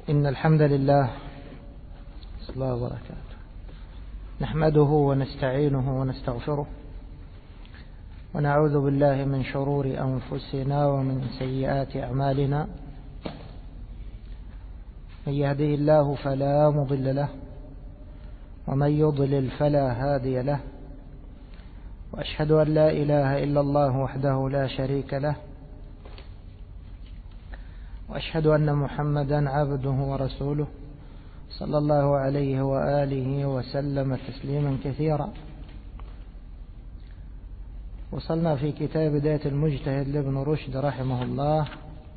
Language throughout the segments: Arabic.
إن الحمد لله صلى الله وبركاته نحمده ونستعينه ونستغفره ونعوذ بالله من شرور أنفسنا ومن سيئات أعمالنا. من يهده الله فلا مضل له ومن يضلل فلا هادي له، وأشهد أن لا إله إلا الله وحده لا شريك له، وأشهد أن محمدا عبده ورسوله صلى الله عليه وآله وسلم تسليما كثيرا. وصلنا في كتاب بداية المجتهد لابن رشد رحمه الله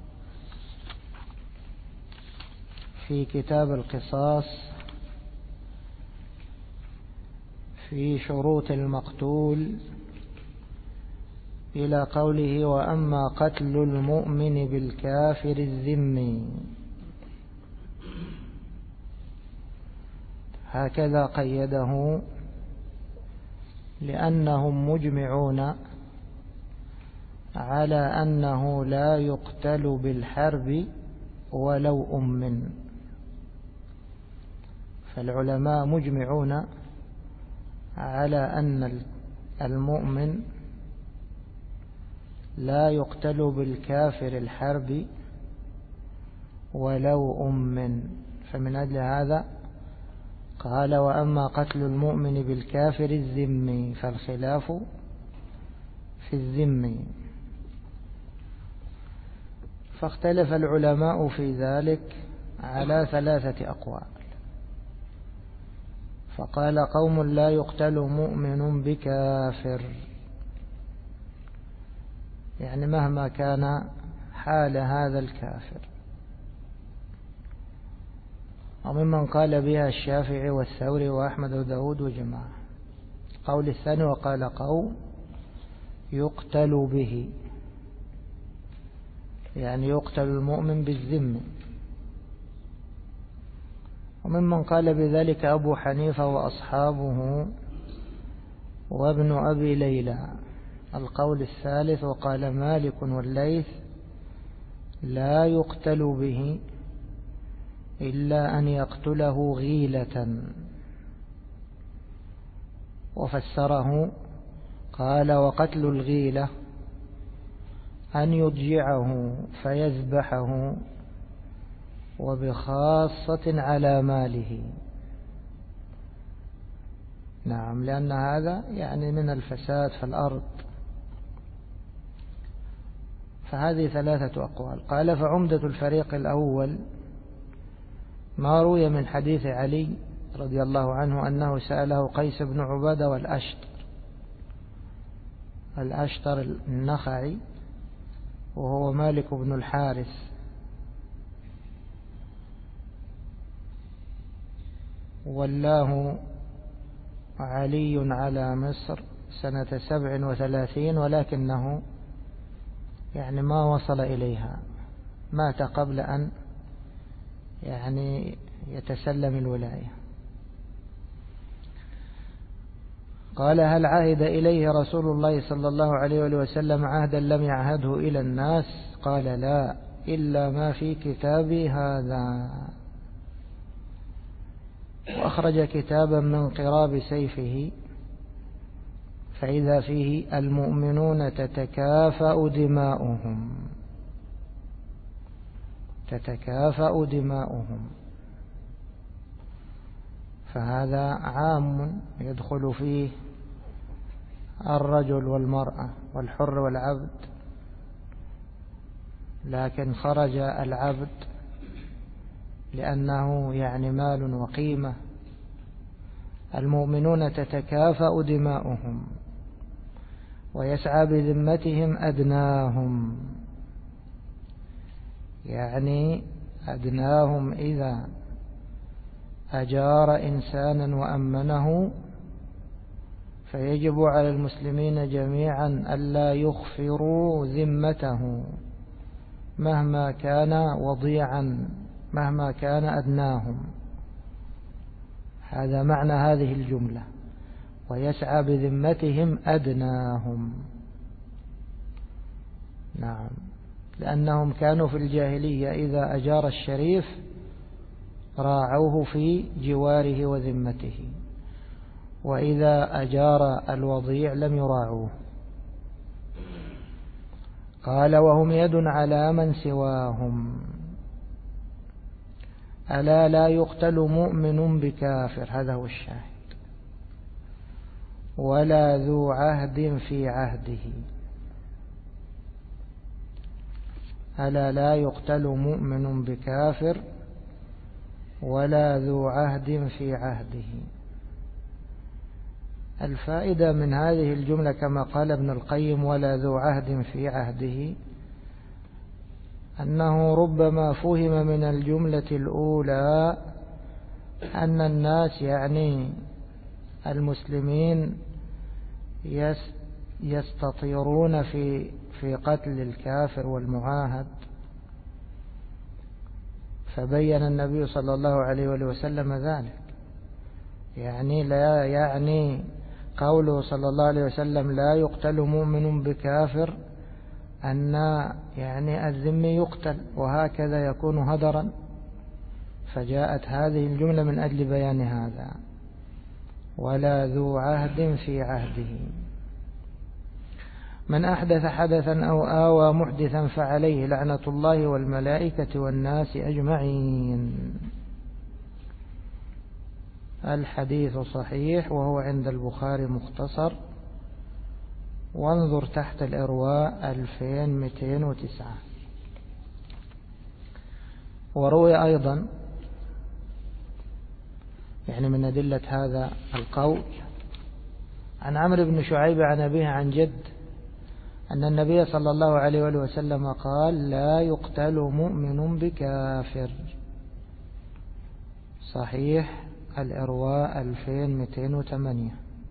في كتاب القصاص في شروط المقتول إلى قوله: وأما قتل المؤمن بالكافر الذمي. هكذا قيده لأنهم مجمعون على أنه لا يقتل بالحرب ولو أمن. فالعلماء مجمعون على أن المؤمن لا يقتل بالكافر الحرب ولو أمن. فمن أجل هذا قال: وأما قتل المؤمن بالكافر الذمي، فالخلاف في الذمي. فاختلف العلماء في ذلك على 3 أقوال. فقال قوم: لا يقتل مؤمن بكافر، يعني مهما كان حال هذا الكافر. وممن قال بها الشافعي والثوري وأحمد وداود وجماعة. قول الثاني: وقال قوم: يقتل به، يعني يقتل المؤمن بالذم. وممن قال بذلك أبو حنيفة وأصحابه وابن أبي ليلى. القول الثالث: وقال مالك والليث: لا يقتل به إلا أن يقتله غيلة. وفسره قال: وقتل الغيلة أن يضجعه فيذبحه، وبخاصة على ماله. نعم، لأن هذا يعني من الفساد في الأرض. فهذه 3 أقوال. قال: فعمدة الفريق الأول ما روي من حديث علي رضي الله عنه أنه سأله قيس بن عبادة والأشتر النخعي، وهو مالك بن الحارث، ولاه علي على مصر سنة 37، ولكنه يعني ما وصل إليها، مات قبل أن يعني يتسلم الولاية. قال: هل عهد إليه رسول الله صلى الله عليه وسلم عهدا لم يعهده إلى الناس؟ قال: لا، إلا ما في كتابي هذا. وأخرج كتابا من قراب سيفه، فإذا فيه: المؤمنون تتكافأ دماؤهم. فهذا عام يدخل فيه الرجل والمرأة والحر والعبد، لكن خرج العبد لأنه يعني مال وقيمة. المؤمنون تتكافأ دماؤهم ويسعى بذمتهم أدناهم، يعني أدناهم إذا أجار إنسانا وأمنه، فيجب على المسلمين جميعا ألا يخفروا ذمته مهما كان وضيعا، مهما كان أدناهم. هذا معنى هذه الجملة: ويسعى بذمتهم أدناهم. نعم، لأنهم كانوا في الجاهلية إذا أجار الشريف راعوه في جواره وذمته، وإذا أجار الوضيع لم يراعوه. قال وهم يد على من سواهم. ألا لا يقتل مؤمن بكافر، هذا هو الشاهد، ولا ذو عهد في عهده. ألا لا يقتل مؤمن بكافر ولا ذو عهد في عهده. الفائدة من هذه الجملة كما قال ابن القيم ولا ذو عهد في عهده، أنه ربما فهم من الجملة الأولى أن الناس يعني المسلمين يستطيرون في قتل الكافر والمعاهد، فبين النبي صلى الله عليه وسلم ذلك. يعني لا يعني قوله صلى الله عليه وسلم لا يقتل مؤمن بكافر أن يعني الذمي يقتل وهكذا يكون هدرا، فجاءت هذه الجملة من أجل بيان هذا. ولا ذو عهد في عهده. من أحدث حدثا أو آوى محدثا فعليه لعنة الله والملائكة والناس أجمعين. الحديث صحيح وهو عند البخاري مختصر، وانظر تحت الإرواء 2209. وروي أيضا يعني من أدلة هذا القول عن عمرو بن شعيب عن أبيه عن جد أن النبي صلى الله عليه وسلم قال لا يقتل مؤمن بكافر. صحيح الإرواء 2208.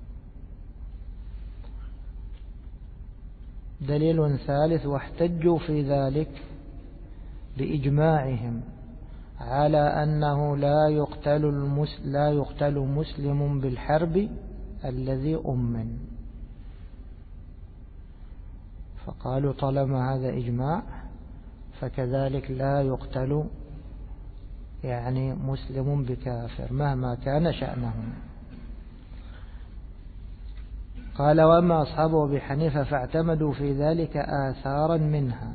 دليل ثالث واحتجوا في ذلك بإجماعهم على أنه لا يقتل مسلم بالحرب الذي أمن، فقالوا طالما هذا إجماع فكذلك لا يقتل يعني مسلم بكافر مهما كان شأنه. قال وأما أصحابه أبي حنيفة فاعتمدوا في ذلك آثارا منها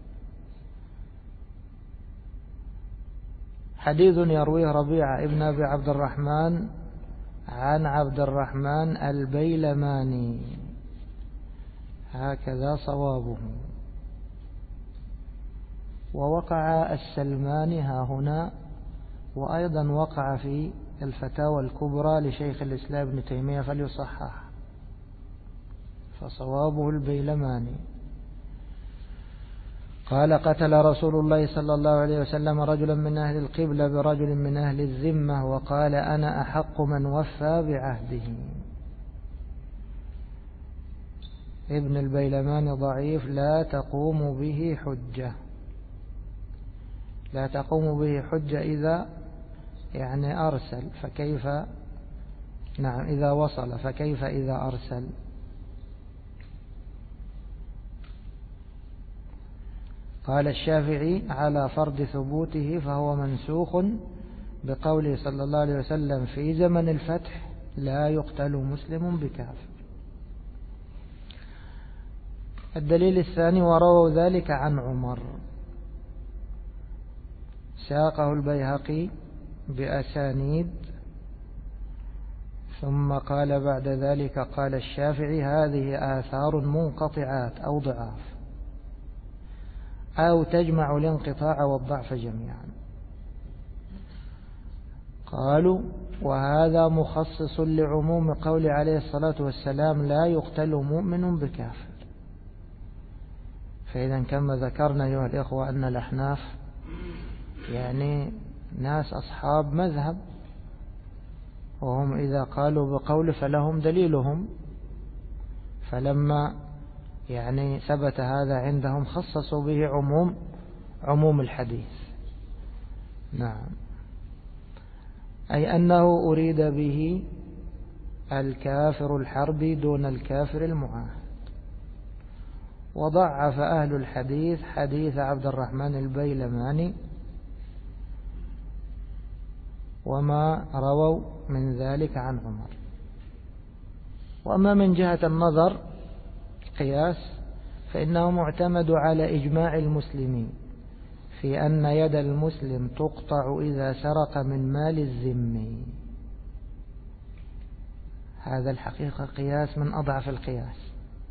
حديث يرويه ربيعة ابن أبي عبد الرحمن عن عبد الرحمن البيلماني، هكذا صوابه. ووقع السلماني ها هنا، وأيضا وقع في الفتاوى الكبرى لشيخ الإسلام ابن تيمية فليصحح، فصوابه البيلماني. قال قتل رسول الله صلى الله عليه وسلم رجلا من أهل القبلة برجل من أهل الذمة وقال أنا أحق من وفى بعهده. ابن البيلماني ضعيف لا تقوم به حجة، لا تقوم به حجة إذا يعني أرسل، فكيف نعم إذا وصل فكيف إذا أرسل. قال الشافعي على فرض ثبوته فهو منسوخ بقوله صلى الله عليه وسلم في زمن الفتح لا يقتل مسلم بكافر. الدليل الثاني ورووا ذلك عن عمر، ساقه البيهقي بأسانيد، ثم قال بعد ذلك قال الشافعي هذه آثار منقطعات أو ضعاف أو تجمع الانقطاع والضعف جميعا. قالوا وهذا مخصص لعموم قول عليه الصلاة والسلام لا يقتل مؤمن بكافر. فإذا كما ذكرنا أيها الإخوة أن الأحناف يعني ناس أصحاب مذهب، وهم إذا قالوا بقول فلهم دليلهم، فلما يعني ثبت هذا عندهم خصصوا به عموم الحديث. نعم، أي أنه أريد به الكافر الحربي دون الكافر المعاهد. وضعف أهل الحديث حديث عبد الرحمن البيلماني وما رووا من ذلك عن عمر. وأما من جهة النظر قياس فإنه معتمد على إجماع المسلمين في أن يد المسلم تقطع إذا سرق من مال الذمي. هذا الحقيقة قياس من أضعف القياس،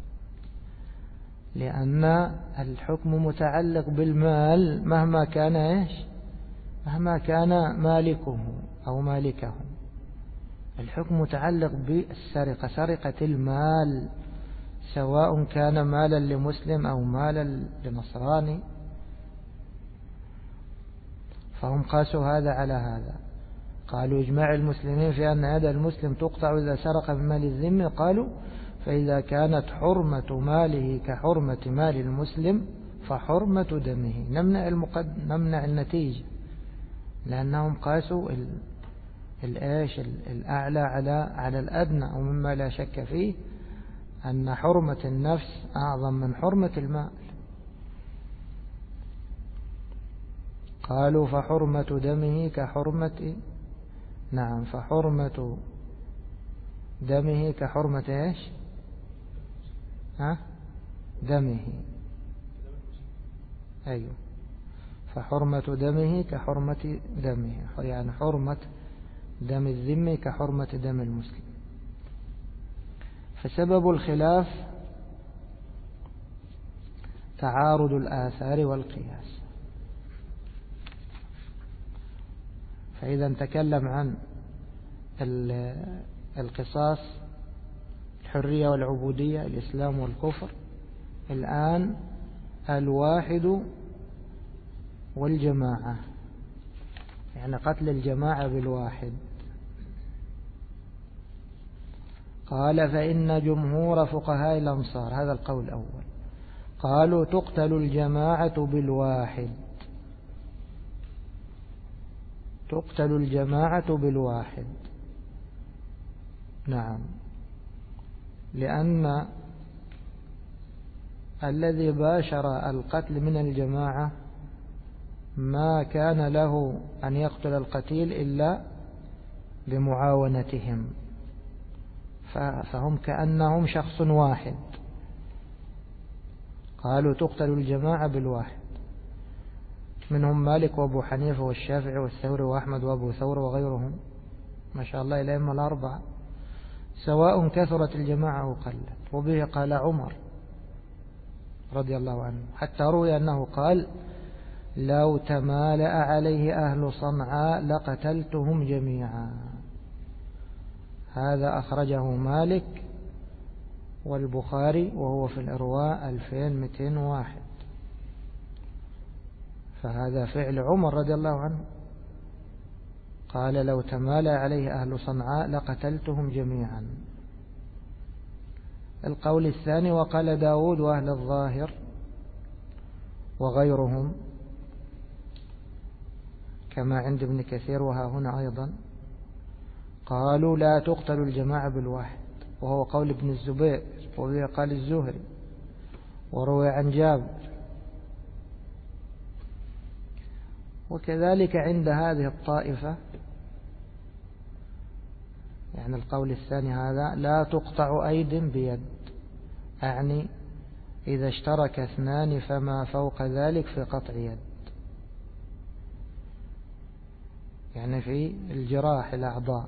لأن الحكم متعلق بالمال مهما كان إيش، مهما كان مالكه أو مالكه. الحكم متعلق بالسرقة، سرقة المال، سواء كان مالا لمسلم أو مالا لنصراني. فهم قاسوا هذا على هذا، قالوا إجماع المسلمين في أن يد المسلم تقطع إذا سرق من مال الذمة. قالوا فإذا كانت حرمة ماله كحرمة مال المسلم فحرمة دمه. نمنع النتيجة، لأنهم قاسوا الأعلى على الأدنى، ومما لا شك فيه أن حرمة النفس أعظم من حرمة المال. قالوا فحرمة دمه كحرمة، نعم، فحرمة دمه كحرمة إيش؟ دمه، أيوه، فحرمة دمه كحرمة دمه، يعني حرمة دم الذمي كحرمة دم المسلم. فسبب الخلاف تعارض الآثار والقياس. فإذا نتكلم عن القصاص، الحرية والعبودية، الإسلام والكفر، الآن الواحد والجماعة، يعني قتل الجماعة بالواحد. قال فإن جمهور فقهاء الأمصار، هذا القول الأول، قالوا تقتل الجماعة بالواحد، تقتل الجماعة بالواحد. نعم، لأن الذي باشر القتل من الجماعة ما كان له أن يقتل القتيل إلا بمعاونتهم، فهم كأنهم شخص واحد. قالوا تقتل الجماعة بالواحد، منهم مالك وابو حنيفة والشافعي والثوري وأحمد وابو ثور وغيرهم، ما شاء الله الأئمة الأربعة، سواء كثرت الجماعة أو قلت. وبه قال عمر رضي الله عنه، حتى روي أنه قال لو تمالأ عليه أهل صنعاء لقتلتهم جميعا. هذا أخرجه مالك والبخاري وهو في الإرواء 2201. فهذا فعل عمر رضي الله عنه، قال لو تمالأ عليه أهل صنعاء لقتلتهم جميعا. القول الثاني وقال داود وأهل الظاهر وغيرهم كما عند ابن كثير وها هنا أيضا، قالوا لا تقتل الجماعة بالواحد، وهو قول ابن الزبير، وبه قال الزهري، وروي عن جابر. وكذلك عند هذه الطائفة، يعني القول الثاني هذا، لا تقطع أيد بيد، يعني إذا اشترك اثنان فما فوق ذلك في قطع يد، يعني في الجراح الأعضاء.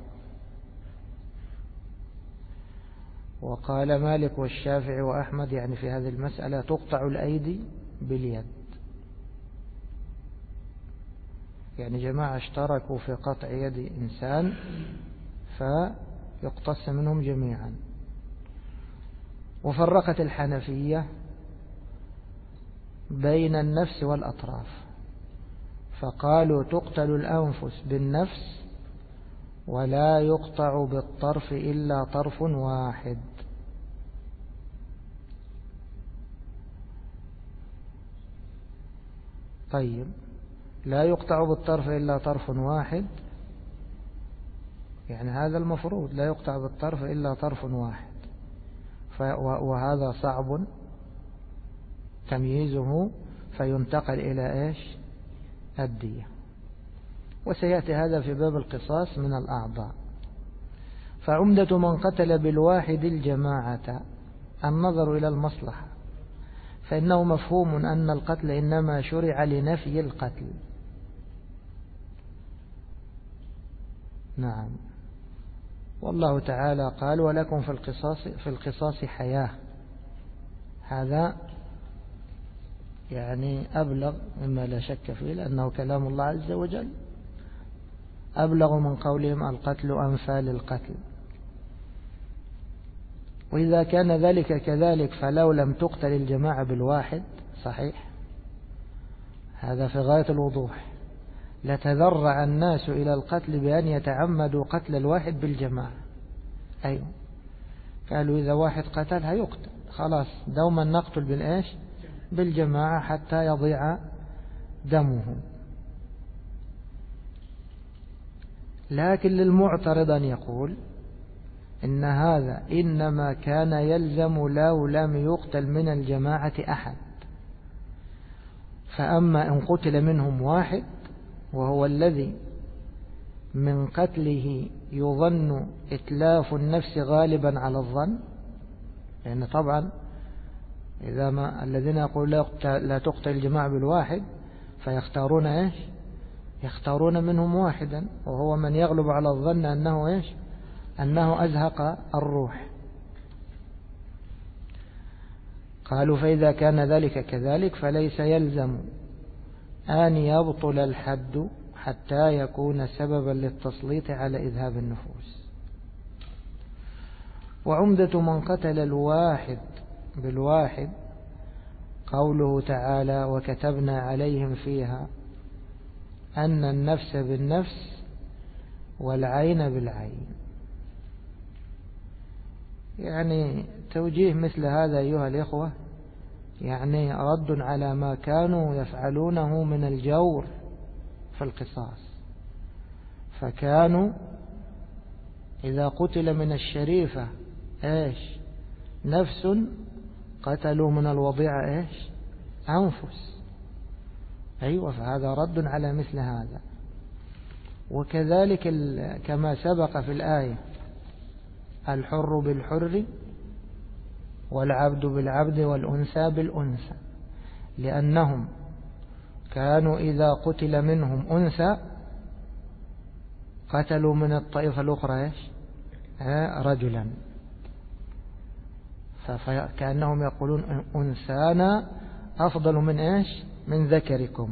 وقال مالك والشافعي وأحمد يعني في هذه المسألة تقطع الأيدي باليد، يعني جماعة اشتركوا في قطع يد إنسان فيقتص منهم جميعا. وفرقت الحنفية بين النفس والأطراف، فقالوا تقتل الأنفس بالنفس ولا يقطع بالطرف إلا طرف واحد. طيب، لا يقطع بالطرف إلا طرف واحد، يعني هذا المفروض لا يقطع بالطرف إلا طرف واحد، وهذا صعب تمييزه، فينتقل إلى إيش؟ الدية. وسيأتي هذا في باب القصاص من الأعضاء. فعمدة من قتل بالواحد الجماعة النظر إلى المصلحة، فإنه مفهوم أن القتل إنما شرع لنفي القتل. نعم. والله تعالى قال ولكم في القصاص حياة. هذا يعني أبلغ مما لا شك فيه، لأنه كلام الله عز وجل، أبلغ من قولهم القتل أنفى للقتل. وإذا كان ذلك كذلك فلو لم تقتل الجماعة بالواحد صحيح، هذا في غاية الوضوح، لتذرع الناس إلى القتل بأن يتعمدوا قتل الواحد بالجماعة. أيوة، قالوا إذا واحد قتل هيقتل، خلاص دوما نقتل بالإيش؟ بالجماعة حتى يضيع دمه. لكن للمعترض أن يقول إن هذا إنما كان يلزم لو لم يقتل من الجماعة أحد، فأما إن قتل منهم واحد وهو الذي من قتله يظن إتلاف النفس غالبا على الظن، لأن طبعا إذا ما الذين يقول لا تقتل الجماعة بالواحد فيختارون إيش؟ يختارون منهم واحدا، وهو من يغلب على الظن أنه إيش؟ أنه أزهق الروح. قالوا فإذا كان ذلك كذلك فليس يلزم أن يبطل الحد حتى يكون سببا للتسليط على إذهاب النفوس. وعمدة من قتل الواحد بالواحد قوله تعالى وكتبنا عليهم فيها أن النفس بالنفس والعين بالعين. يعني توجيه مثل هذا أيها الإخوة يعني رد على ما كانوا يفعلونه من الجور في القصاص. فكانوا إذا قتل من الشريفة إيش؟ نفس، قتلوا من الوضيعة إيش؟ أنفس. أيوة، فهذا رد على مثل هذا. وكذلك كما سبق في الآية الحر بالحر والعبد بالعبد والأنثى بالأنثى، لأنهم كانوا إذا قتل منهم أنثى قتلوا من الطائفة الأخرى إيش؟ رجلا، فكأنهم يقولون أنثانا أفضل من إيش؟ من ذكركم.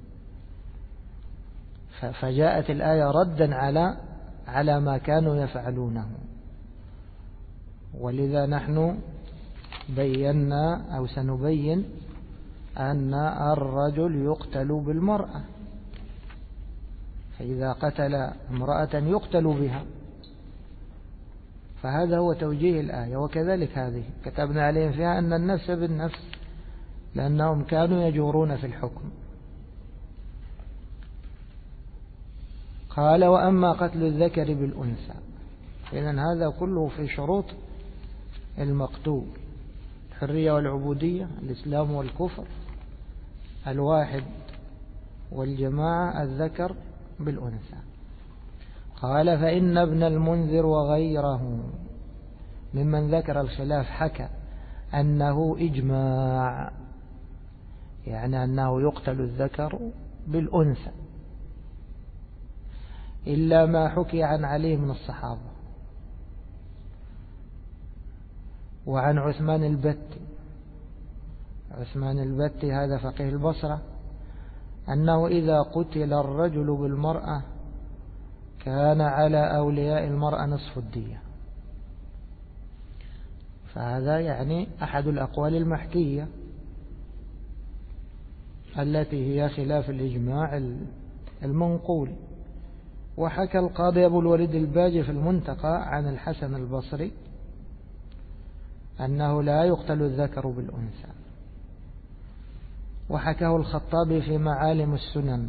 فجاءت الآية ردا على ما كانوا يفعلونه. ولذا نحن بينا أو سنبين أن الرجل يقتل بالمرأة، فإذا قتل امرأة يقتل بها، فهذا هو توجيه الآية. وكذلك هذه كتبنا عليهم فيها أن النفس بالنفس، لأنهم كانوا يجورون في الحكم. قال وأما قتل الذكر بالأنثى، إذن هذا كله في شروط المقتول: الحرية والعبودية، الإسلام والكفر، الواحد والجماعة، الذكر بالأنثى. قال فإن ابن المنذر وغيره ممن ذكر الخلاف حكى أنه إجماع، يعني أنه يقتل الذكر بالأنثى، إلا ما حكي عن علي من الصحابة وعن عثمان البتي. عثمان البتي هذا فقيه البصرة، أنه إذا قتل الرجل بالمرأة كان على أولياء المرأة نصف الدية. فهذا يعني أحد الأقوال المحكية التي هي خلاف الإجماع المنقول. وحكى القاضي أبو الوليد الباجي في المنتقى عن الحسن البصري أنه لا يقتل الذكر بالأنثى. وحكاه الخطابي في معالم السنن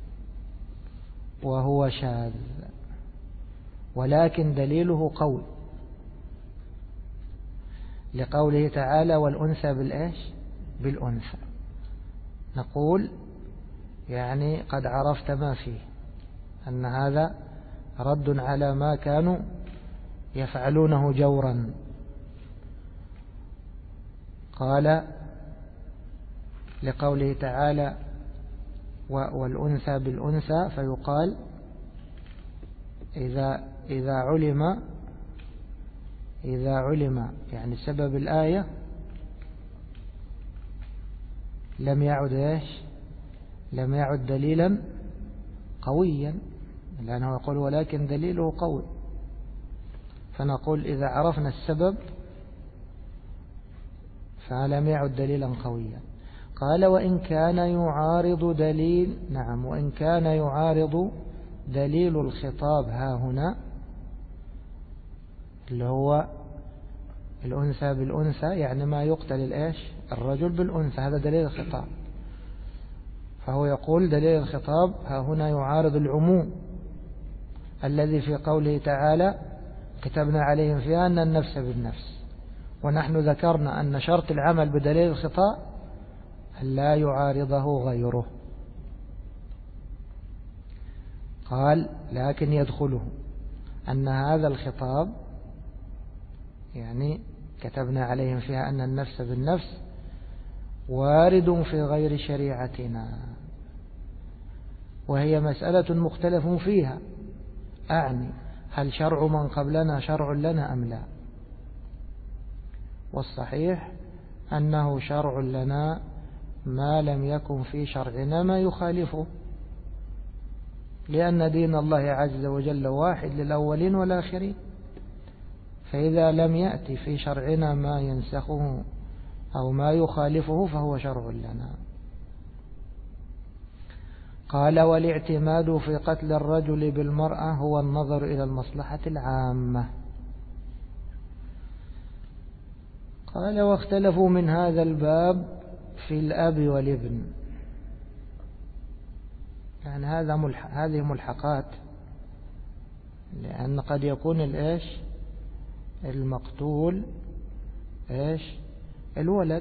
وهو شاذ، ولكن دليله قول لقوله تعالى والأنثى بالإيش؟ بالأنثى. نقول يعني قد عرفت ما فيه، أن هذا رد على ما كانوا يفعلونه جورا. قال لقوله تعالى والأنثى بالأنثى، فيقال إذا علم يعني سبب الآية لم يعد دليلا قويا، لأنه يقول ولكن دليله قوي، فنقول إذا عرفنا السبب فلم يعد دليلا قويا. قال وإن كان يعارض دليل الخطاب ها هنا اللي هو الأنثى بالأنثى، يعني ما يقتل الرجل بالأنثى، هذا دليل الخطاب. فهو يقول دليل الخطاب ها هنا يعارض العموم الذي في قوله تعالى كتبنا عليهم فيها أن النفس بالنفس، ونحن ذكرنا أن شرط العمل بدليل الخطاب لا يعارضه غيره. قال لكن يدخله أن هذا الخطاب يعني كتبنا عليهم فيها أن النفس بالنفس وارد في غير شريعتنا، وهي مسألة مختلف فيها، أعني هل شرع من قبلنا شرع لنا أم لا؟ والصحيح أنه شرع لنا ما لم يكن في شرعنا ما يخالفه، لأن دين الله عز وجل واحد للأولين والآخرين، فإذا لم يأتي في شرعنا ما ينسخه أو ما يخالفه فهو شرع لنا. قال والاعتماد في قتل الرجل بالمرأة هو النظر إلى المصلحة العامة. قال واختلفوا من هذا الباب في الأب والابن، يعني هذه ملحقات، لأن قد يكون المقتول الولد،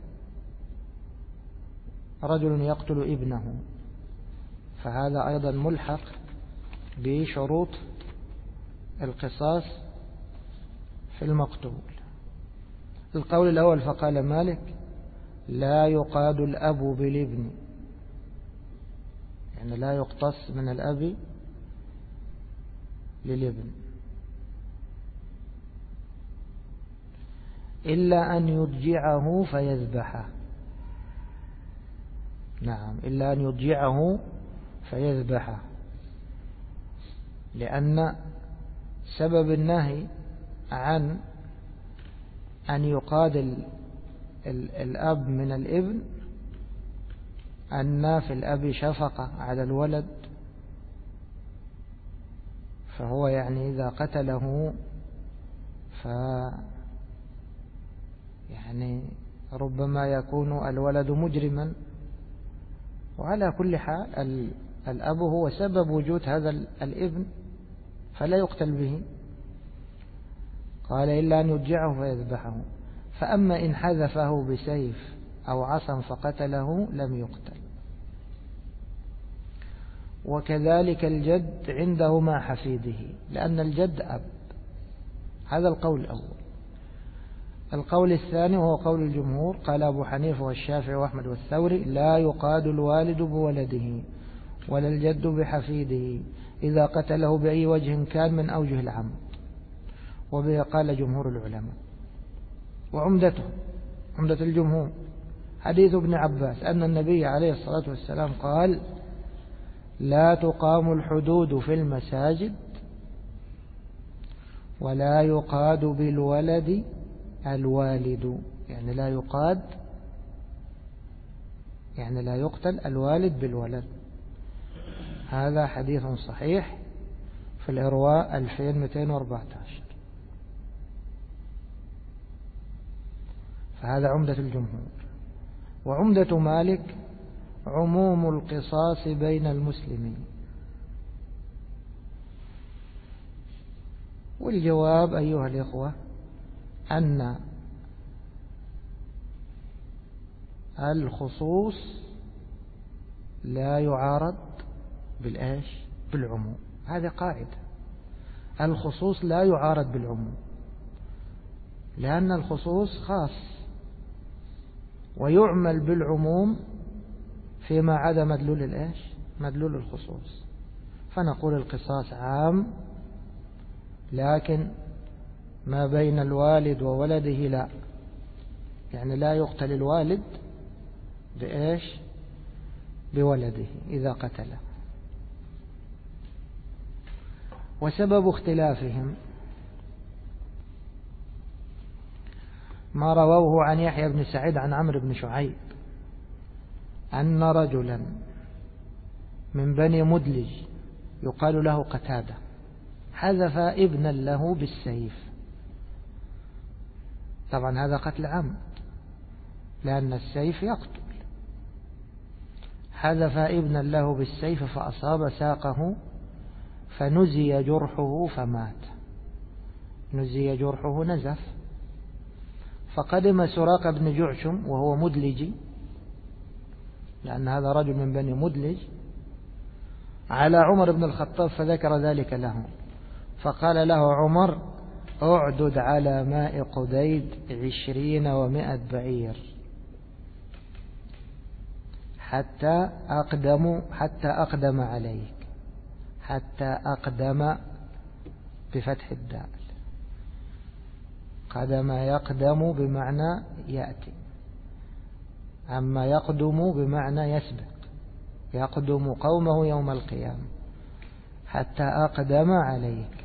رجل يقتل ابنه، فهذا أيضا ملحق بشروط القصاص في المقتول. القول الأول فقال مالك لا يقاد الأب بالابن، يعني لا يقتص من الأب للابن إلا أن يضجعه فيذبحه. نعم، إلا أن يضجعه فيذبحه، لأن سبب النهي عن أن يقاد الأب من الابن أن في الأب شفقة على الولد، فهو يعني إذا قتله يعني ربما يكون الولد مجرما، وعلى كل حال الأب هو سبب وجود هذا الابن فلا يقتل به. قال إلا أن يضجعه فيذبحه، فأما إن حذفه بسيف أو عصا فقتله لم يقتل. وكذلك الجد عنده مع حفيده، لأن الجد أب. هذا القول الأول. القول الثاني وهو قول الجمهور، قال أبو حنيفة والشافعي وأحمد والثوري لا يقاد الوالد بولده ولا الجد بحفيده إذا قتله بأي وجه كان من أوجه العمد، وبه قال جمهور العلماء. وعمدة الجمهور حديث ابن عباس أن النبي عليه الصلاة والسلام قال لا تقام الحدود في المساجد ولا يقاد بالولد الوالد، يعني لا يقاد يعني لا يقتل الوالد بالولد. هذا حديث صحيح في الإرواء 2214. فهذا عمدة الجمهور. وعمدة مالك عموم القصاص بين المسلمين. والجواب أيها الإخوة أن الخصوص لا يعارض بالعموم. هذه قاعدة، الخصوص لا يعارض بالعموم، لأن الخصوص خاص، ويعمل بالعموم فيما عدا مدلول الخصوص. فنقول القصاص عام، لكن ما بين الوالد وولده لا، يعني لا يقتل الوالد بولده إذا قتله. وسبب اختلافهم ما رووه عن يحيى بن سعيد عن عمرو بن شعيب أن رجلا من بني مدلج يقال له قتادة حذف ابنا له بالسيف. طبعا هذا قتل عمد، لأن السيف يقتل. حذف ابنا له بالسيف فأصاب ساقه فنزي جرحه فمات. نزي جرحه، نزف. فقدم سراق بن جعشم وهو مدلجي، لأن هذا رجل من بني مدلج، على عمر بن الخطاب فذكر ذلك له، فقال له عمر: اعدد على ماء قديد 20 و100 بعير حتى أقدم عليك. حتى أقدم بفتح الدال. قدم يقدم بمعنى يأتي، أما يقدم بمعنى يسبق، يقدم قومه يوم القيامة. حتى أقدم عليك.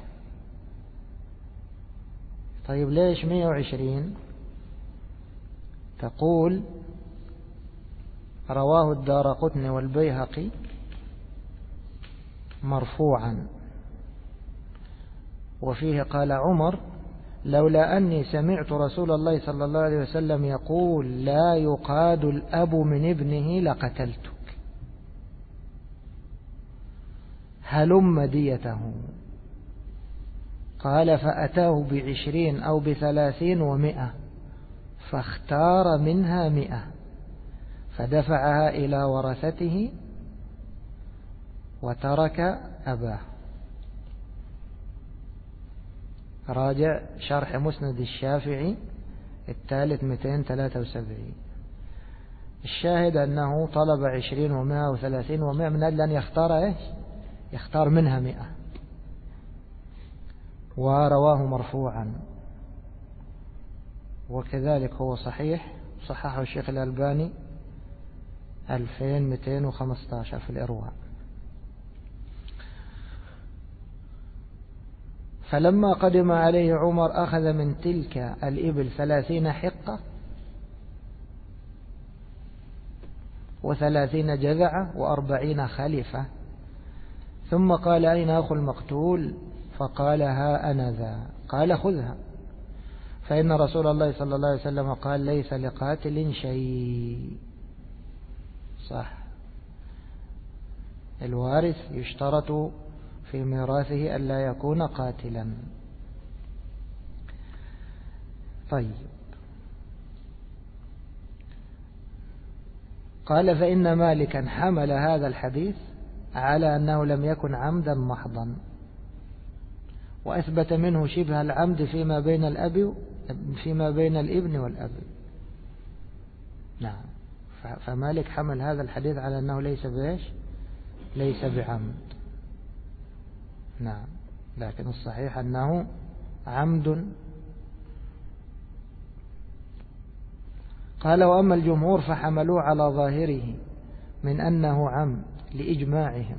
طيب ليش 120؟ تقول رواه الدارقطني والبيهقي مرفوعا، وفيه قال عمر: لولا أني سمعت رسول الله صلى الله عليه وسلم يقول لا يقاد الأب من ابنه لقتلتك، هلم ديته. قال: فأتاه 20 أو 30 و100، فاختار منها 100 فدفعها إلى ورثته وترك أباه. راجع شرح مسند الشافعي الثالث 273. الشاهد أنه طلب 20 و100 و30 و100 من أجل أن يختار يختار منها 100. ورواه مرفوعا، وكذلك هو صحيح، صححه الشيخ الألباني 2215 في الإرواء. فلما قدم عليه عمر أخذ من تلك الإبل 30 حقة و30 جذعة و40 خلفة، ثم قال: أين أخو المقتول؟ فقال: ها أنا ذا. قال: خذها، فإن رسول الله صلى الله عليه وسلم قال: ليس لقاتل شيء. صح، الوارث يشترط في ميراثه ألا يكون قاتلا. طيب، قال: فإن مالكا حمل هذا الحديث على أنه لم يكن عمدا محضا، وأثبت منه شبه العمد فيما بين الابن والأب. نعم، فمالك حمل هذا الحديث على أنه ليس بعمد. نعم، لكن الصحيح أنه عمد. قال: وأما الجمهور فحملوا على ظاهره من أنه عمد لإجماعهم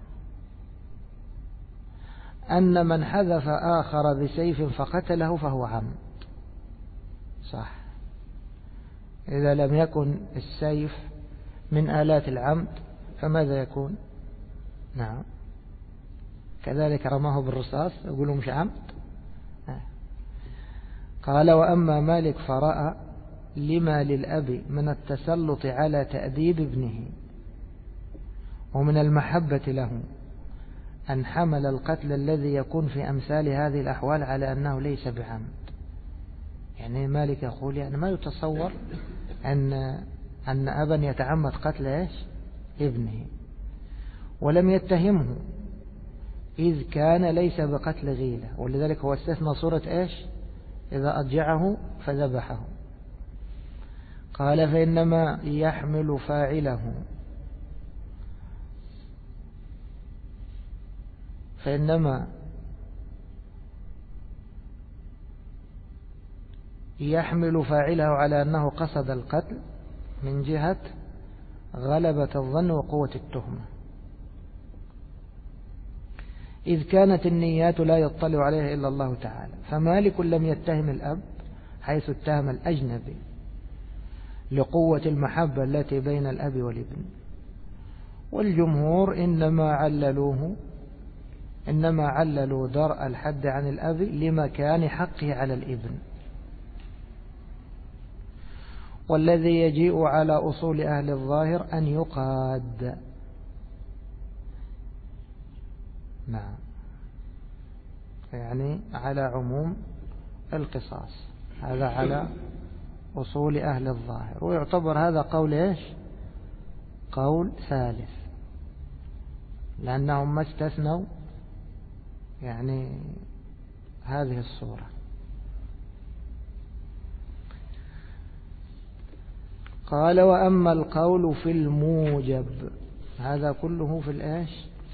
أن من حذف آخر بسيف فقتله فهو عمد. صح، إذا لم يكن السيف من آلات العمد فماذا يكون؟ نعم، كذلك رماه بالرصاص يقولوا مش عمد. قال: وأما مالك فرأى لما للأب من التسلط على تأديب ابنه ومن المحبة له أن حمل القتل الذي يكون في أمثال هذه الأحوال على أنه ليس بعمد. يعني مالك يقول يعني ما يتصور أن أبا يتعمد قتل ابنه، ولم يتهمه إذ كان ليس بقتل غيلة، ولذلك هو استثنى صورة إيش؟ إذا أضجعه فذبحه. قال فإنما يحمل فاعله على أنه قصد القتل من جهة غلبة الظن وقوة التهمة، إذ كانت النيات لا يطلع عليها إلا الله تعالى. فمالك لم يتهم الأب حيث اتهم الأجنبي لقوة المحبة التي بين الأب والابن، والجمهور إنما عللوا درء الحد عن الأب لمكان حقه على الابن. والذي يجيء على أصول أهل الظاهر أن يقاد. نعم، يعني على عموم القصاص، هذا على أصول أهل الظاهر، ويعتبر هذا قول إيش؟ قول ثالث، لأنهم ما استثنوا يعني هذه الصورة. قال وأما القول في الموجب، هذا كله في الإيش؟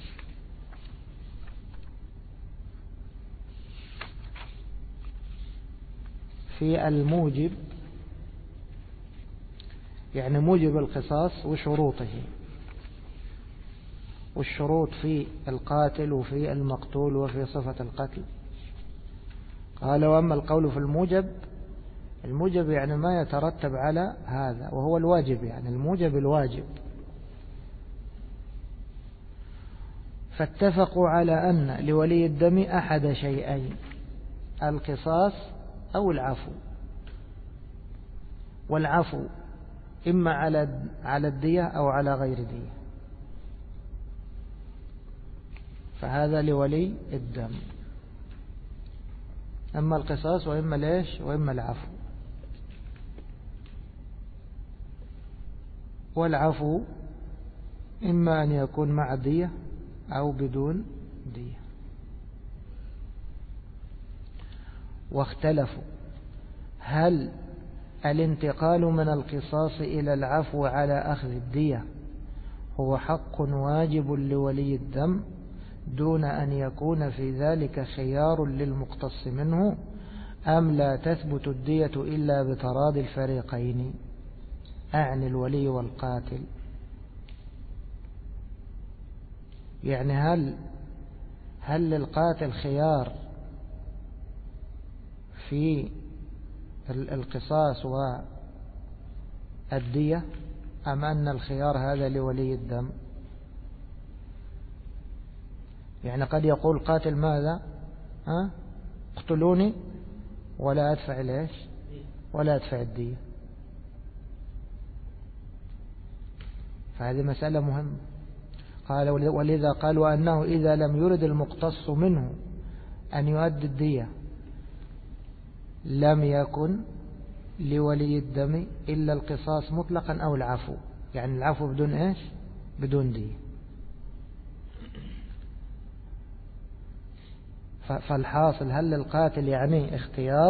في الموجب، يعني موجب القصاص وشروطه، والشروط في القاتل وفي المقتول وفي صفة القتل. قال وأما القول في الموجب، الموجب يعني ما يترتب على هذا، وهو الواجب، يعني الموجب الواجب. فاتفقوا على أن لولي الدم أحد شيئين: القصاص أو العفو، والعفو إما على الدية أو على غير دية، فهذا لولي الدم. أما القصاص وإما ليش وإما العفو. والعفو إما أن يكون مع دية أو بدون دية. واختلفوا هل الانتقال من القصاص إلى العفو على أخذ الدية هو حق واجب لولي الدم دون أن يكون في ذلك خيار للمقتص منه، أم لا تثبت الدية إلا بتراضي الفريقين، أعني الولي والقاتل. يعني هل للقاتل خيار في القصاص والدية، أم أن الخيار هذا لولي الدم؟ يعني قد يقول قاتل ماذا؟ اقتلوني ولا أدفع ليش ولا أدفع الدية. فهذه مسألة مهمة. قال ولذا قال وأنه إذا لم يرد المقتص منه أن يؤدي الدية لم يكن لولي الدم إلا القصاص مطلقا أو العفو، يعني العفو بدون إيش؟ بدون دية. فالحاصل هل للقاتل يعني اختيار؟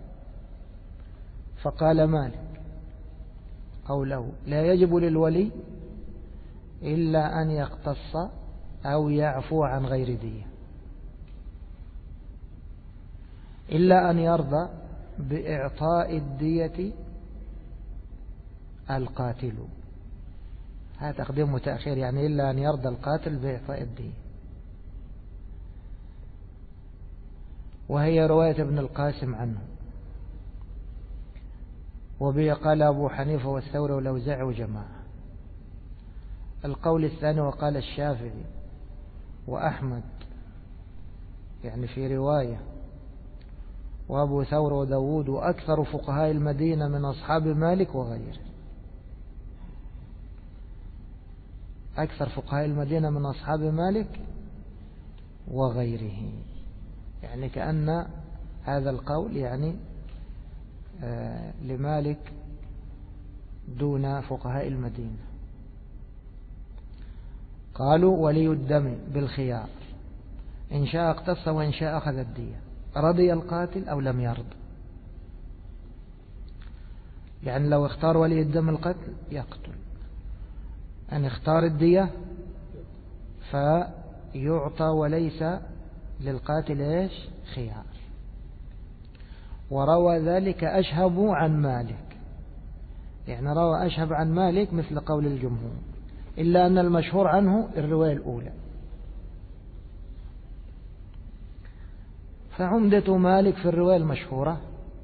فقال مالك قوله لا يجب للولي إلا أن يقتص أو يعفو عن غير دية، إلا أن يرضى بإعطاء الدية القاتل. هذا تقديم متأخير، يعني إلا أن يرضى القاتل بإعطاء الدية. وهي رواية ابن القاسم عنه، وبه قال أبو حنيفة والثوري والأوزاعي وجماعة. القول الثاني وقال الشافعي وأحمد، يعني في رواية، وأبو ثور وداود، وأكثر فقهاء المدينة من أصحاب مالك وغيره. أكثر فقهاء المدينة من أصحاب مالك وغيره، يعني كأن هذا القول يعني لمالك دون فقهاء المدينة. قالوا ولي الدم بالخيار إن شاء اقتص وإن شاء أخذ الدية. رضي القاتل أو لم يرض، يعني لو اختار ولي الدم القتل يقتل، أن اختار الدية فيعطى وليس للقاتل إيش خيار. وروى ذلك أشهب عن مالك، يعني روى أشهب عن مالك مثل قول الجمهور، إلا أن المشهور عنه الرواية الأولى. فعمدة مالك في الرواية المشهورة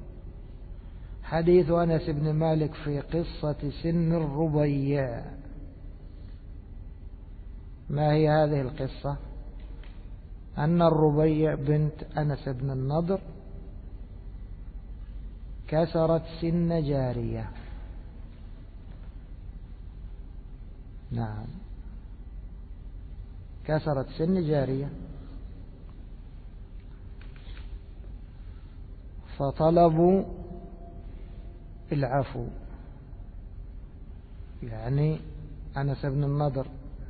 حديث أنس بن مالك في قصة سن الربيع. ما هي هذه القصة؟ أن الربيع بنت أنس بن النضر كسرت سن جارية. نعم، كسرت سن جارية، فطلبوا العفو، يعني أنس بن النضر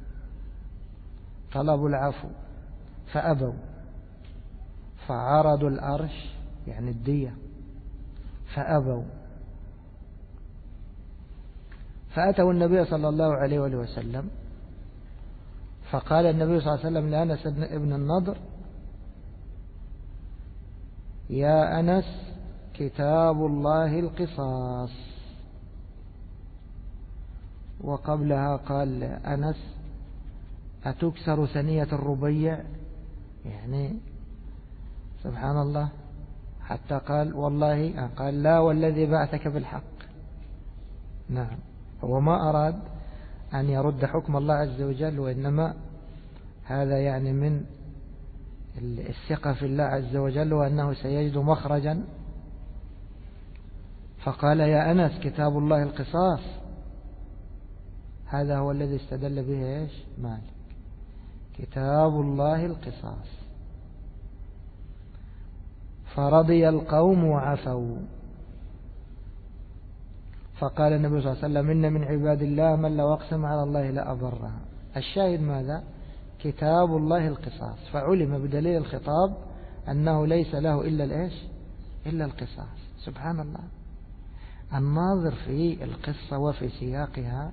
طلبوا العفو فأبوا، فعرضوا الأرش يعني الدية فأبوا، فأتوا النبي صلى الله عليه وآله وسلم، فقال النبي صلى الله عليه وسلم لأنس بن النضر: يا أنس كتاب الله القصاص. وقبلها قال أنس: أتكسر ثنية الربيع؟ يعني سبحان الله، حتى قال والله، قال لا والذي بعثك بالحق. نعم، هو ما أراد أن يرد حكم الله عز وجل، وإنما هذا يعني من الثقة في الله عز وجل وأنه سيجد مخرجا. فقال: يا أنس كتاب الله القصاص. هذا هو الذي استدل به إيش مالك، كتاب الله القصاص. فرضي القوم وعفوا، فقال النبي صلى الله عليه وسلم: إن من عباد الله من لو أقسم على الله لأبرها. الشاهد ماذا؟ كتاب الله القصاص. فعلم بدليل الخطاب أنه ليس له إلا الإيش؟ إلا القصاص. سبحان الله، الناظر في القصة وفي سياقها.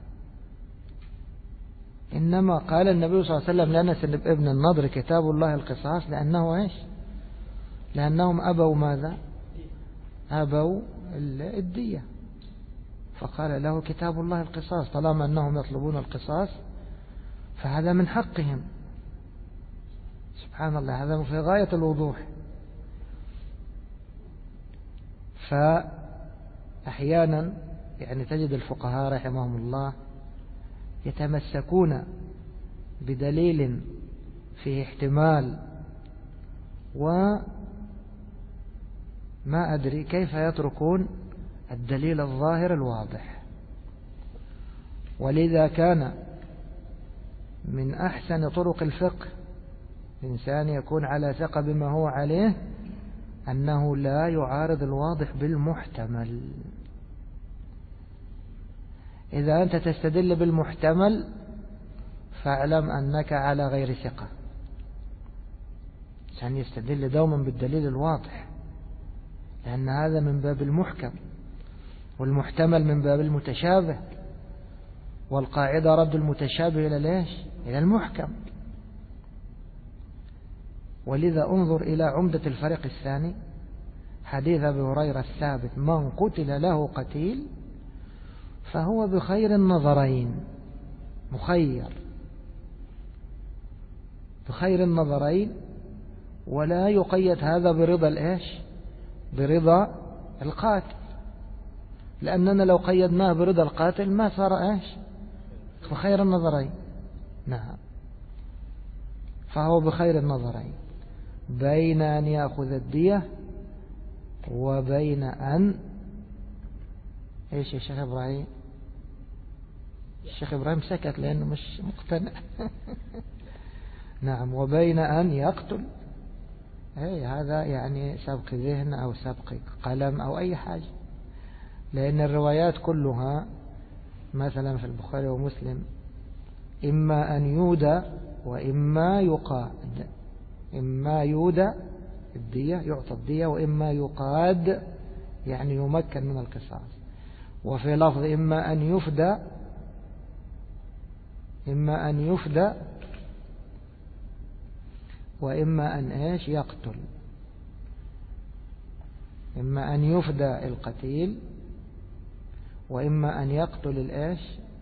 إنما قال النبي صلى الله عليه وسلم لأنس بن النضر كتاب الله القصاص لأنه إيش؟ لأنهم أبوا ماذا؟ أبوا الدية، فقال له كتاب الله القصاص. طالما أنهم يطلبون القصاص فهذا من حقهم. سبحان الله، هذا في غاية الوضوح. فأحيانا يعني تجد الفقهاء رحمهم الله يتمسكون بدليل فيه احتمال، وما أدري كيف يتركون الدليل الظاهر الواضح. ولذا كان من أحسن طرق الفقه الإنسان يكون على ثقة بما هو عليه أنه لا يعارض الواضح بالمحتمل. إذا أنت تستدل بالمحتمل فاعلم أنك على غير ثقة. الإنسان يستدل دوما بالدليل الواضح، لأن هذا من باب المحكم، والمحتمل من باب المتشابه، والقاعدة رد المتشابه إلى ليش؟ إلى المحكم. ولذا انظر إلى عمدة الفريق الثاني، حديث أبي هريرة الثابت: من قتل له قتيل فهو بخير النظرين، مخير بخير النظرين، ولا يقيد هذا برضا الإيش؟ برضا القاتل، لأننا لو قيدناه برضا القاتل ما صار إيش؟ بخير النظرين. نعم، فهو بخير النظرين بين أن يأخذ الدية وبين أن إيش يا شيخ إبراهيم؟ الشيخ إبراهيم سكت لأنه مش مقتنع. نعم، وبين أن يقتل. هذا يعني سبق ذهن أو سبق قلم أو أي حاجة، لأن الروايات كلها مثلا في البخاري ومسلم إما أن يودى وإما يقاد. إما يودى الدية يعطى الدية، وإما يقاد يعني يمكن من القصاص. وفي لفظ إما أن يفدى وإما أن إيش يقتل. إما أن يفدى القتيل وإما أن يقتل الإيش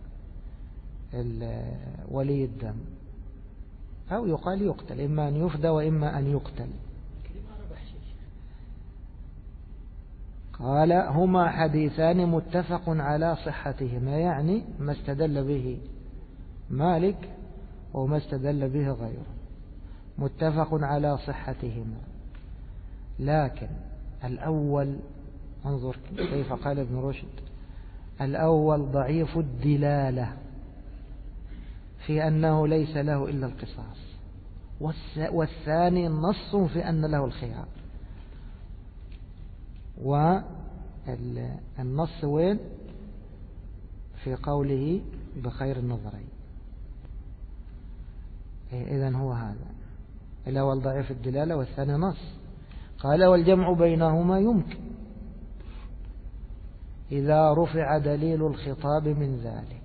ولي الدم، أو يقال يقتل، إما أن يفدى وإما أن يقتل. قال هما حديثان متفق على صحتهما، يعني ما استدل به مالك وما استدل به غيره، متفق على صحتهما. لكن الأول انظر كيف قال ابن رشد، الأول ضعيف الدلالة في أنه ليس له إلا القصاص، والثاني نص في أن له الخيار. والنص وين؟ في قوله بخير النظرين. إذن هو هذا الأول ضعيف الدلالة والثاني نص. قال والجمع بينهما يمكن إذا رفع دليل الخطاب من ذلك.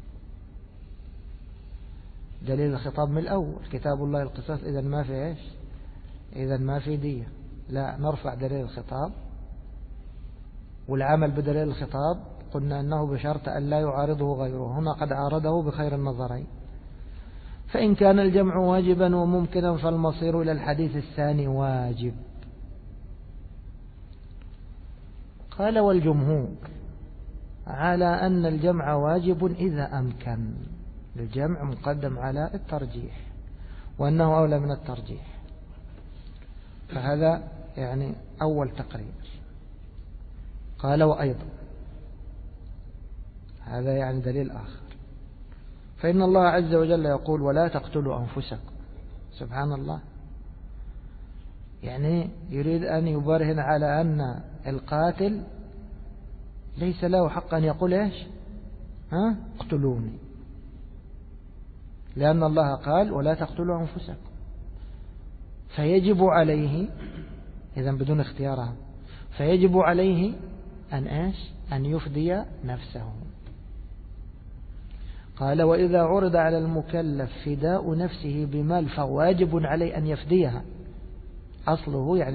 دليل الخطاب من الأول كتاب الله القصاص، إذن ما في إيش؟ إذن ما في دية. لا، نرفع دليل الخطاب، والعمل بدليل الخطاب قلنا أنه بشرط أن لا يعارضه غيره، هنا قد عارضه بخير النظرين. فإن كان الجمع واجبا وممكنا فالمصير إلى الحديث الثاني واجب. قال والجمهور على أن الجمع واجب إذا أمكن، الجمع مقدم على الترجيح وأنه أولى من الترجيح. فهذا يعني أول تقرير. قال وأيضا هذا يعني دليل آخر، فإن الله عز وجل يقول ولا تقتلوا أنفسكم. سبحان الله، يعني يريد أن يبرهن على أن القاتل ليس له حق أن يقول إيش؟ اقتلوني، لأن الله قال ولا تقتلوا أنفسكم، فيجب عليه إذن بدون اختيارها، فيجب عليه أن إيش؟ أن يفدي نفسه. قال وإذا عرض على المكلف فداء نفسه بمال فواجب عليه أن يفديها. أصله يعني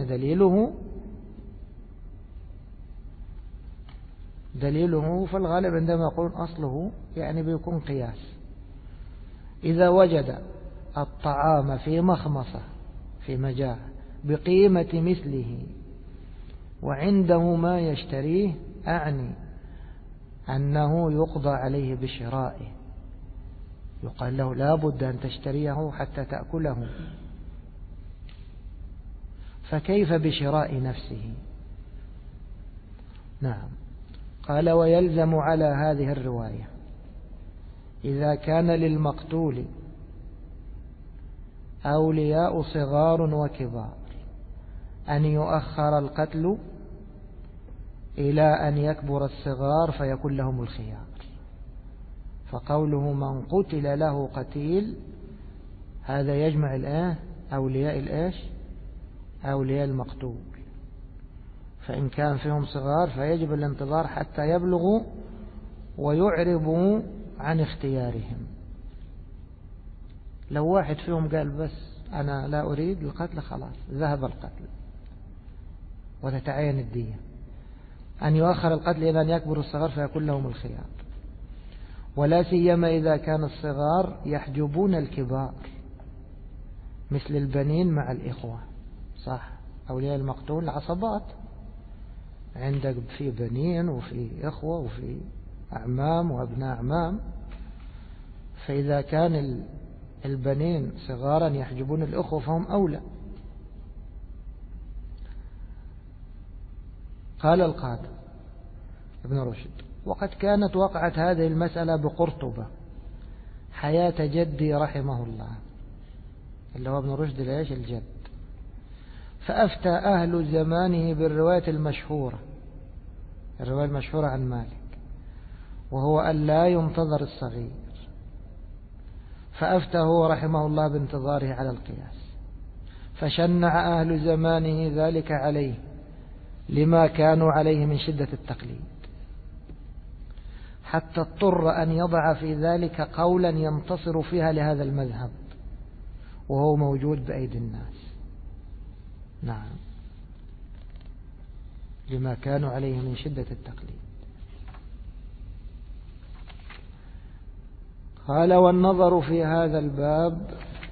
دليله في الغالب عندما يقول أصله يعني بيكون قياس. إذا وجد الطعام في مخمصة في مجاعة بقيمة مثله وعنده ما يشتريه، أعني أنه يقضى عليه بشرائه، يقال له لا بد أن تشتريه حتى تأكله، فكيف بشراء نفسه؟ نعم. قال ويلزم على هذه الرواية إذا كان للمقتول أولياء صغار وكبار أن يؤخر القتل إلى أن يكبر الصغار فيكون لهم الخيار. فقوله من قتل له قتيل هذا يجمع الآن أولياء الإيش؟ أولياء المقتول، فإن كان فيهم صغار فيجب الانتظار حتى يبلغوا ويعربوا عن اختيارهم. لو واحد فيهم قال بس أنا لا أريد القتل، خلاص ذهب القتل وتتعين الدية. أن يؤخر القتل إلى أن يكبر الصغار فيكون لهم الخيار، ولا سيما إذا كان الصغار يحجبون الكبار مثل البنين مع الإخوة. صح، أولياء المقتول عصبات، عندك في بنين وفي إخوة وفي أعمام وأبناء أعمام، فإذا كان البنين صغارا يحجبون الأخوة فهم أولى. قال القاضي ابن رشد وقد كانت وقعت هذه المسألة بقرطبة حياة جدي رحمه الله، اللي هو ابن رشد ليش الجد، فأفتى أهل زمانه بالرواية المشهورة، الرواية المشهورة عن مالك، وهو أن لا ينتظر الصغير، فأفتى هو رحمه الله بانتظاره على القياس، فشنع أهل زمانه ذلك عليه لما كانوا عليه من شدة التقليد، حتى اضطر أن يضع في ذلك قولا ينتصر فيها لهذا المذهب، وهو موجود بأيدي الناس. نعم، لما كانوا عليه من شدة التقليد. قال: والنظر في هذا الباب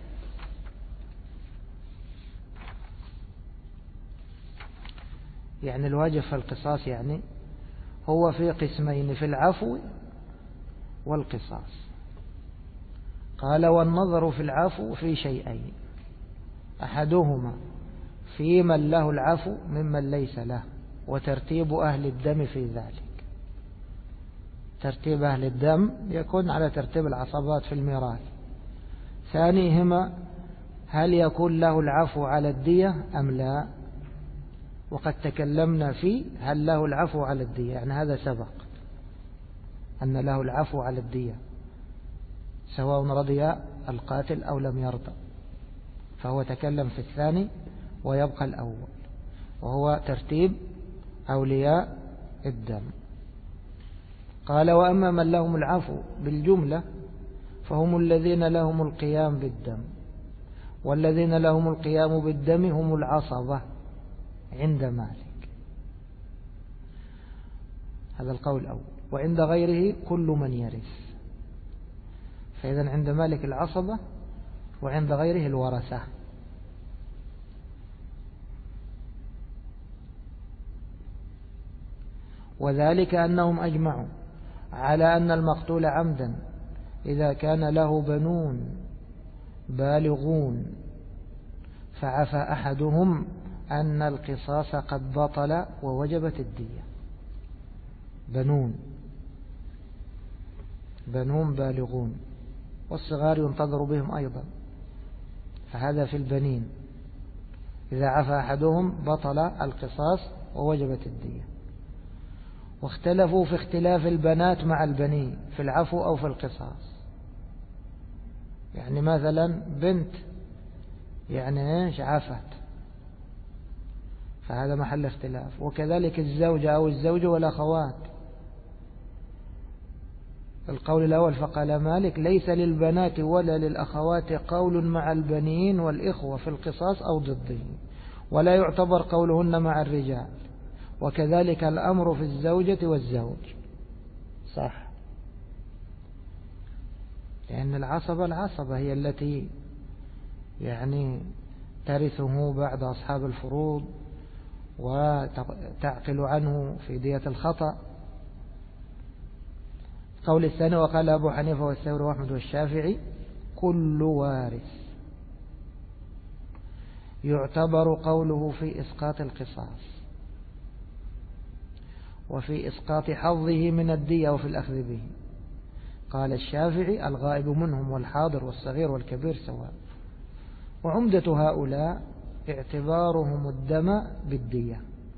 يعني الواجب في القصاص، يعني هو في قسمين، في العفو والقصاص. قال: والنظر في العفو في شيئين: أحدهما في من له العفو ممن ليس له، وترتيب أهل الدم في ذلك. ترتيب أهل الدم يكون على ترتيب العصبات في الميراث. ثانيهما هل يكون له العفو على الدية أم لا، وقد تكلمنا فيه هل له العفو على الدية، يعني هذا سبق أن له العفو على الدية سواء رضي القاتل أو لم يرضى، فهو تكلم في الثاني ويبقى الأول، وهو ترتيب أولياء الدم. قال: وأما من لهم العفو بالجملة فهم الذين لهم القيام بالدم، والذين لهم القيام بالدم هم العصبة عند مالك. هذا القول الأول. وعند غيره كل من يرث. فإذا عند مالك العصبة، وعند غيره الورثة. وذلك أنهم أجمعوا على أن المقتول عمدا إذا كان له بنون بالغون فعفى أحدهم أن القصاص قد بطل ووجبت الدية. بنون بالغون، والصغار ينتظر بهم أيضا، فهذا في البنين. إذا عفى أحدهم بطل القصاص ووجبت الدية. واختلفوا في اختلاف البنات مع البنين في العفو أو في القصاص. يعني مثلا بنت يعني ايش عفت، فهذا محل اختلاف. وكذلك الزوجة أو الزوج والأخوات. القول الأول فقال مالك: ليس للبنات ولا للأخوات قول مع البنين والإخوة في القصاص أو ضده، ولا يعتبر قولهن مع الرجال، وكذلك الأمر في الزوجة والزوج. صح، لأن العصبة هي التي يعني ترثه بعد أصحاب الفروض وتعقل عنه في دية الخطأ. قول الثاني: وقال أبو حنيفة والثوري وأحمد والشافعي: كل وارث يعتبر قوله في إسقاط القصاص وفي إسقاط حظه من الدية وفي الأخذ به. قال الشافعي: الغائب منهم والحاضر والصغير والكبير سواء. وعمدة هؤلاء اعتبارهم الدم بالدية.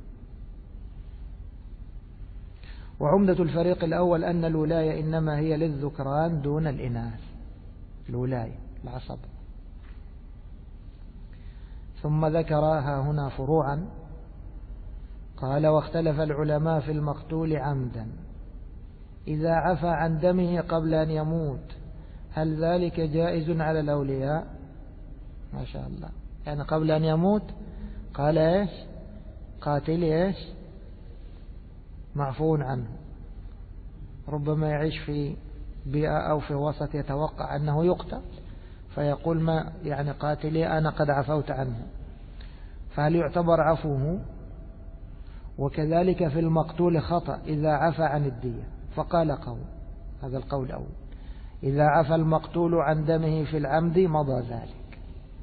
وعمدة الفريق الأول أن الولاية إنما هي للذكران دون الإناث، الولاية العصب. ثم ذكرها هنا فروعا. قال: واختلف العلماء في المقتول عمدا إذا عفى عن دمه قبل أن يموت، هل ذلك جائز على الأولياء؟ ما شاء الله، يعني قبل أن يموت قال إيش؟ قاتل إيش؟ معفون عنه. ربما يعيش في بيئة أو في وسط يتوقع أنه يقتل، فيقول ما يعني قاتلي أنا قد عفوت عنه، فهل يعتبر عفوه؟ وكذلك في المقتول خطأ إذا عفى عن الدية. فقال قول، هذا القول الأول: إذا عفى المقتول عن دمه في العمد مضى ذلك.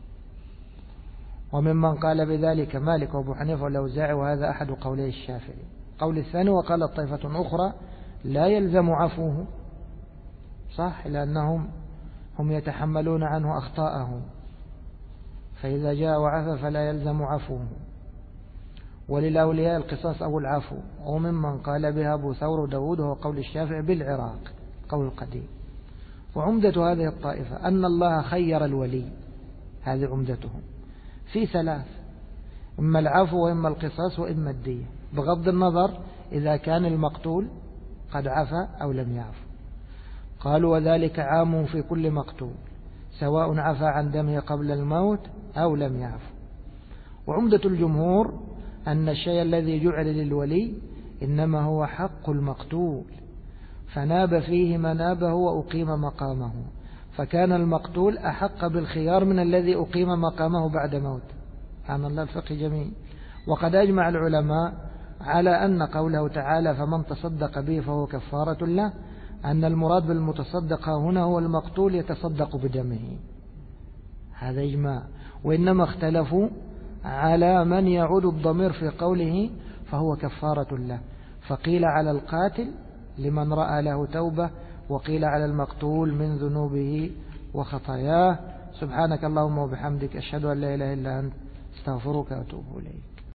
وممن قال بذلك مالك وابو حنيفة والأوزاعي، وهذا أحد قولي الشافعي. قول الثاني: وقالت طائفة أخرى: لا يلزم عفوه. صح، لأنهم هم يتحملون عنه أخطاءه، فإذا جاء وعفى فلا يلزم عفوه. وللأولياء القصاص أو العفو. وممن قال بها أبو ثور وداود وهو قول الشافعي بالعراق، قول القديم. وعمدة هذه الطائفة أن الله خير الولي، هذه عمدتهم، في ثلاث: إما العفو وإما القصاص وإما الدية، بغض النظر إذا كان المقتول قد عفا أو لم يعفو. قالوا وذلك عام في كل مقتول سواء عفا عن دمه قبل الموت أو لم يعفو. وعمدة الجمهور أن الشيء الذي جعل للولي إنما هو حق المقتول، فناب فيه منابه وأقيم مقامه، فكان المقتول أحق بالخيار من الذي أقيم مقامه بعد موت. سبحان الله، الفقه جميل. وقد أجمع العلماء على أن قوله تعالى فمن تصدق به فهو كفارة له، أن المراد بالمتصدق هنا هو المقتول يتصدق بدمه، هذا إجماع. وإنما اختلفوا على من يعود الضمير في قوله فهو كفارة له، فقيل على القاتل لمن رأى له توبة، وقيل على المقتول من ذنوبه وخطاياه. سبحانك اللهم وبحمدك، أشهد أن لا إله إلا أنت، استغفرك وأتوب إليك.